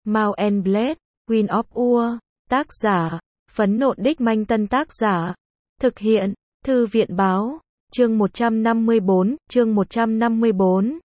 Mount and Blade, Queen of War, tác giả, Phấn Nộn Đích Manh Tân tác giả, thực hiện, Thư viện báo, chương 154, chương 154.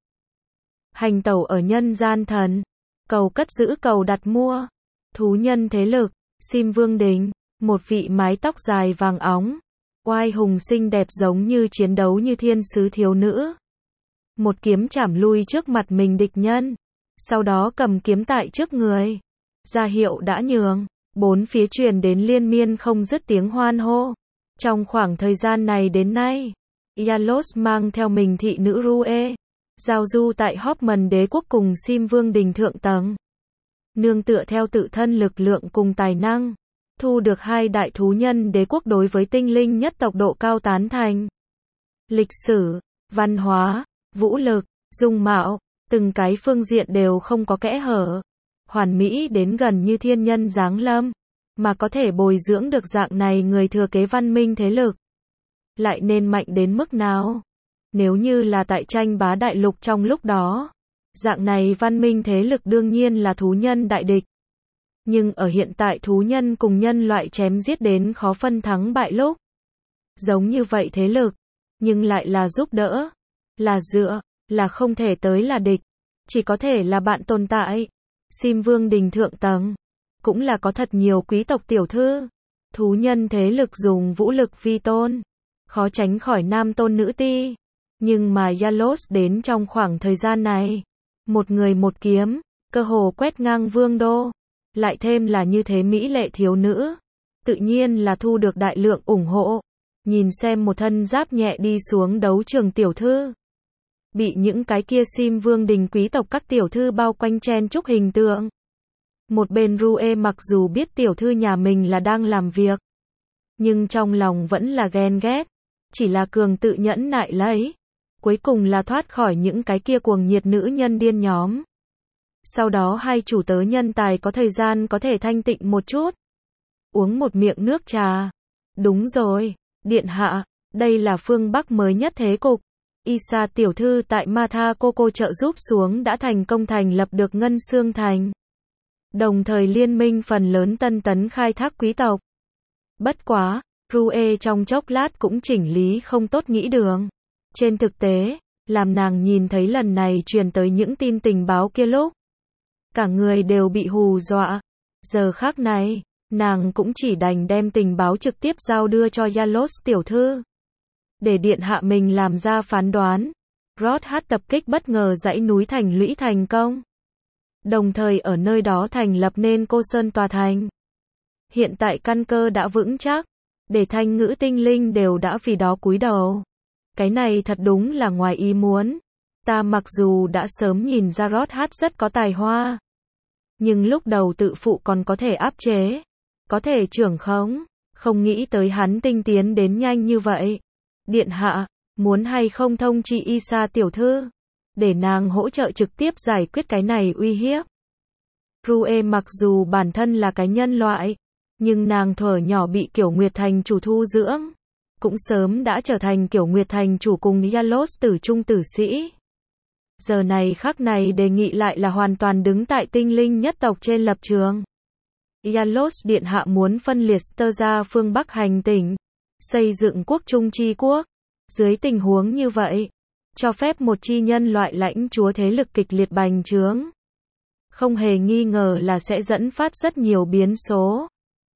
Hành tẩu ở nhân gian thần, cầu cất giữ cầu đặt mua, thú nhân thế lực, Sim Vương Đình, một vị mái tóc dài vàng óng, oai hùng xinh đẹp giống như chiến đấu như thiên sứ thiếu nữ. Một kiếm chảm lui trước mặt mình địch nhân, sau đó cầm kiếm tại trước người, ra hiệu đã nhường, bốn phía truyền đến liên miên không dứt tiếng hoan hô. Trong khoảng thời gian này đến nay, Yalos mang theo mình thị nữ Rue, giao du tại Hoffman đế quốc cùng Sim Vương Đình thượng tầng. Nương tựa theo tự thân lực lượng cùng tài năng, thu được hai đại thú nhân đế quốc đối với tinh linh nhất tộc độ cao tán thành. Lịch sử, văn hóa, vũ lực, dung mạo, từng cái phương diện đều không có kẽ hở, hoàn mỹ đến gần như thiên nhân giáng lâm, mà có thể bồi dưỡng được dạng này người thừa kế văn minh thế lực. Lại nên mạnh đến mức nào? Nếu như là tại tranh bá đại lục trong lúc đó, dạng này văn minh thế lực đương nhiên là thú nhân đại địch. Nhưng ở hiện tại thú nhân cùng nhân loại chém giết đến khó phân thắng bại lúc, giống như vậy thế lực, nhưng lại là giúp đỡ, là dựa, là không thể tới là địch, chỉ có thể là bạn tồn tại. Sim Vương Đình thượng tầng, cũng là có thật nhiều quý tộc tiểu thư, thú nhân thế lực dùng vũ lực vi tôn, khó tránh khỏi nam tôn nữ ti. Nhưng mà Yalos đến trong khoảng thời gian này, một người một kiếm, cơ hồ quét ngang vương đô, lại thêm là như thế mỹ lệ thiếu nữ, tự nhiên là thu được đại lượng ủng hộ. Nhìn xem một thân giáp nhẹ đi xuống đấu trường tiểu thư, bị những cái kia Sim Vương Đình quý tộc các tiểu thư bao quanh chen chúc hình tượng. Một bên Rue mặc dù biết tiểu thư nhà mình là đang làm việc, nhưng trong lòng vẫn là ghen ghét, chỉ là cường tự nhẫn nại lấy, cuối cùng là thoát khỏi những cái kia cuồng nhiệt nữ nhân điên nhóm. Sau đó hai chủ tớ nhân tài có thời gian có thể thanh tịnh một chút, uống một miệng nước trà. Đúng rồi, điện hạ, đây là phương Bắc mới nhất thế cục. Isa tiểu thư tại Matha Coco trợ giúp xuống đã thành công thành lập được Ngân Xương Thành. Đồng thời liên minh phần lớn tân tấn khai thác quý tộc. Bất quá, Rue trong chốc lát cũng chỉnh lý không tốt nghĩ đường. Trên thực tế, làm nàng nhìn thấy lần này truyền tới những tin tình báo kia lúc, cả người đều bị hù dọa. Giờ khắc này, nàng cũng chỉ đành đem tình báo trực tiếp giao đưa cho Yalos tiểu thư, để điện hạ mình làm ra phán đoán. Rothat tập kích bất ngờ dãy núi thành lũy thành công, đồng thời ở nơi đó thành lập nên Cô Sơn tòa thành. Hiện tại căn cơ đã vững chắc, để thanh ngữ tinh linh đều đã vì đó cúi đầu. Cái này thật đúng là ngoài ý muốn. Ta mặc dù đã sớm nhìn ra Rothat rất có tài hoa, nhưng lúc đầu tự phụ còn có thể áp chế, có thể trưởng khống, không nghĩ tới hắn tinh tiến đến nhanh như vậy. Điện hạ, muốn hay không thông chi Isa tiểu thư, để nàng hỗ trợ trực tiếp giải quyết cái này uy hiếp. Rue mặc dù bản thân là cái nhân loại, nhưng nàng thuở nhỏ bị Kiểu Nguyệt Thành chủ thu dưỡng, cũng sớm đã trở thành Kiểu Nguyệt Thành chủ cùng Yalos tử trung tử sĩ. Giờ này khắc này đề nghị lại là hoàn toàn đứng tại tinh linh nhất tộc trên lập trường. Yalos điện hạ muốn phân liệt Ster ra phương Bắc hành tỉnh, xây dựng quốc trung chi quốc. Dưới tình huống như vậy, cho phép một chi nhân loại lãnh chúa thế lực kịch liệt bành trướng, không hề nghi ngờ là sẽ dẫn phát rất nhiều biến số.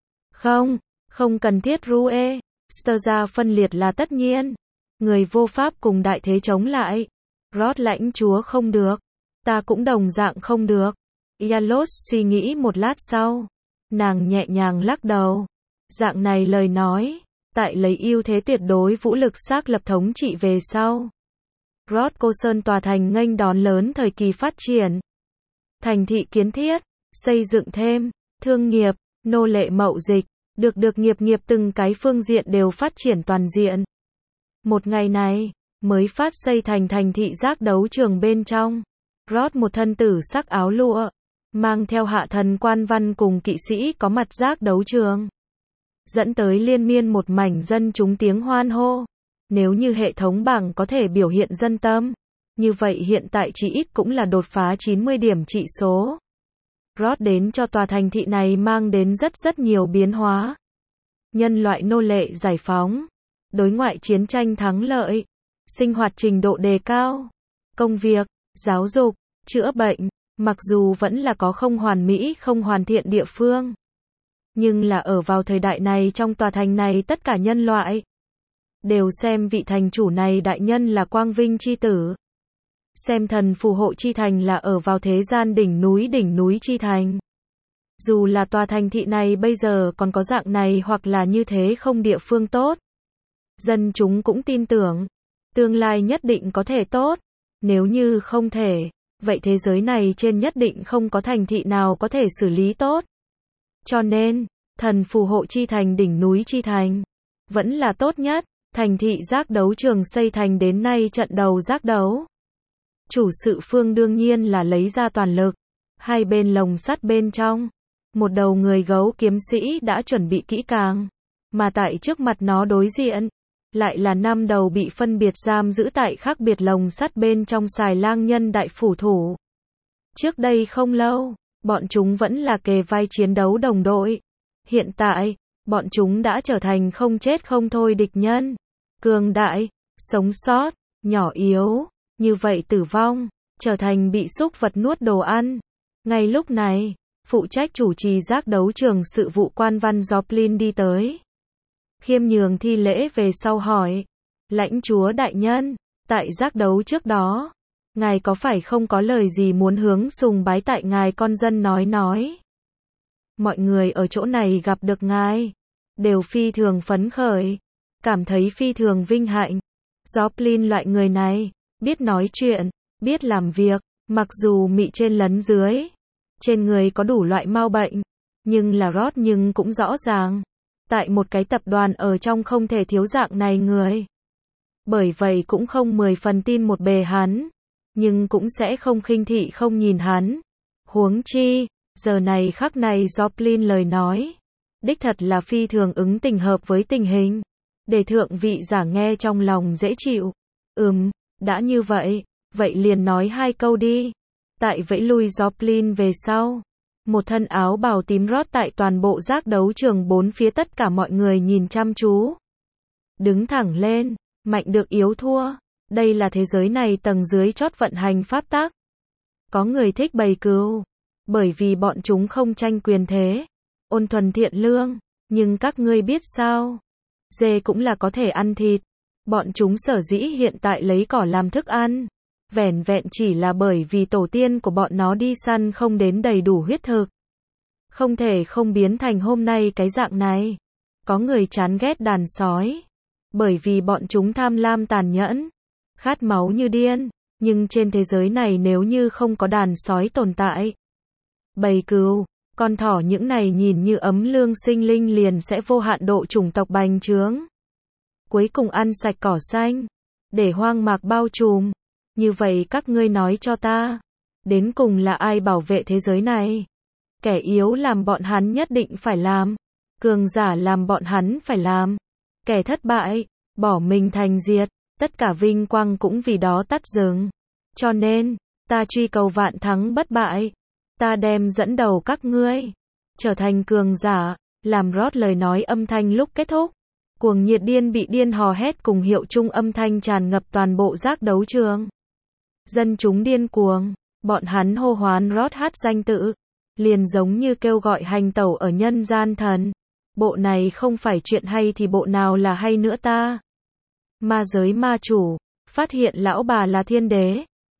Không cần thiết Rue, Ster ra phân liệt là tất nhiên. Người vô pháp cùng đại thế chống lại. Rod lãnh chúa không được, ta cũng đồng dạng không được. Yalos suy nghĩ một lát sau, nàng nhẹ nhàng lắc đầu. Dạng này lời nói, tại lấy ưu thế tuyệt đối vũ lực xác lập thống trị về sau, Rod Cô Sơn tòa thành nghênh đón lớn thời kỳ phát triển. Thành thị kiến thiết, xây dựng thêm, thương nghiệp, nô lệ mậu dịch, được nghiệp từng cái phương diện đều phát triển toàn diện. Một ngày này, mới phát xây thành thị giác đấu trường bên trong, Rod một thân tử sắc áo lụa, mang theo hạ thần quan văn cùng kỵ sĩ có mặt giác đấu trường, dẫn tới liên miên một mảnh dân chúng tiếng hoan hô. Nếu như hệ thống bảng có thể biểu hiện dân tâm, như vậy hiện tại chỉ ít cũng là đột phá 90 điểm trị số. Rod đến cho tòa thành thị này mang đến rất nhiều biến hóa. Nhân loại nô lệ giải phóng, đối ngoại chiến tranh thắng lợi, sinh hoạt trình độ đề cao, công việc, giáo dục, chữa bệnh, mặc dù vẫn là có không hoàn mỹ không hoàn thiện địa phương. Nhưng là ở vào thời đại này trong tòa thành này tất cả nhân loại đều xem vị thành chủ này đại nhân là quang vinh chi tử. Xem thần phù hộ chi thành là ở vào thế gian đỉnh núi chi thành. Dù là tòa thành thị này bây giờ còn có dạng này hoặc là như thế không địa phương tốt. Dân chúng cũng tin tưởng, tương lai nhất định có thể tốt. Nếu như không thể, vậy thế giới này trên nhất định không có thành thị nào có thể xử lý tốt. Cho nên, thần phù hộ chi thành đỉnh núi chi thành vẫn là tốt nhất. Thành thị giác đấu trường xây thành đến nay trận đầu giác đấu. Chủ sự phương đương nhiên là lấy ra toàn lực. Hai bên lồng sắt bên trong, một đầu người gấu kiếm sĩ đã chuẩn bị kỹ càng. Mà tại trước mặt nó đối diện, lại là 5 đầu bị phân biệt giam giữ tại khác biệt lồng sắt bên trong xài lang nhân đại phủ thủ. Trước đây không lâu, bọn chúng vẫn là kề vai chiến đấu đồng đội. Hiện tại, bọn chúng đã trở thành không chết không thôi địch nhân. Cường đại, sống sót, nhỏ yếu, như vậy tử vong, trở thành bị súc vật nuốt đồ ăn. Ngay lúc này, phụ trách chủ trì giác đấu trường sự vụ quan văn Joplin đi tới. Khiêm nhường thi lễ về sau hỏi, lãnh chúa đại nhân, tại giác đấu trước đó, ngài có phải không có lời gì muốn hướng sùng bái tại ngài con dân nói. Mọi người ở chỗ này gặp được ngài, đều phi thường phấn khởi, cảm thấy phi thường vinh hạnh. Joplin loại người này, biết nói chuyện, biết làm việc, mặc dù mị trên lấn dưới, trên người có đủ loại mau bệnh, nhưng là Rod nhưng cũng rõ ràng, tại một cái tập đoàn ở trong không thể thiếu dạng này người. Bởi vậy cũng không 10 phần tin một bề hắn, nhưng cũng sẽ không khinh thị không nhìn hắn. Huống chi, giờ này khắc này Joplin lời nói, đích thật là phi thường ứng tình hợp với tình hình, để thượng vị giả nghe trong lòng dễ chịu. Đã như vậy, vậy liền nói 2 câu đi. Tại vẫy lui Joplin về sau, một thân áo bào tím Rod tại toàn bộ giác đấu trường 4 phía tất cả mọi người nhìn chăm chú. Đứng thẳng lên, mạnh được yếu thua, đây là thế giới này tầng dưới chót vận hành pháp tắc. Có người thích bầy cừu, bởi vì bọn chúng không tranh quyền thế, ôn thuần thiện lương, nhưng các ngươi biết sao? Dê cũng là có thể ăn thịt. Bọn chúng sở dĩ hiện tại lấy cỏ làm thức ăn, vẻn vẹn chỉ là bởi vì tổ tiên của bọn nó đi săn không đến đầy đủ huyết thực. Không thể không biến thành hôm nay cái dạng này. Có người chán ghét đàn sói, bởi vì bọn chúng tham lam tàn nhẫn, khát máu như điên, nhưng trên thế giới này nếu như không có đàn sói tồn tại, bầy cừu, con thỏ những này nhìn như ấm lương sinh linh liền sẽ vô hạn độ chủng tộc bành trướng. Cuối cùng ăn sạch cỏ xanh, để hoang mạc bao trùm. Như vậy các ngươi nói cho ta, đến cùng là ai bảo vệ thế giới này? Kẻ yếu làm bọn hắn nhất định phải làm, cường giả làm bọn hắn phải làm. Kẻ thất bại, bỏ mình thành diệt, tất cả vinh quang cũng vì đó tắt dừng. Cho nên, ta truy cầu vạn thắng bất bại, ta đem dẫn đầu các ngươi trở thành cường giả. Làm Rod lời nói âm thanh lúc kết thúc, cuồng nhiệt điên bị điên hò hét cùng hiệu chung âm thanh tràn ngập toàn bộ giác đấu trường. Dân chúng điên cuồng, bọn hắn hô hoán Rod hát danh tự, liền giống như kêu gọi hành tẩu ở nhân gian thần. Bộ này không phải chuyện hay thì bộ nào là hay nữa ta? Ma giới ma chủ, phát hiện lão bà là thiên đế,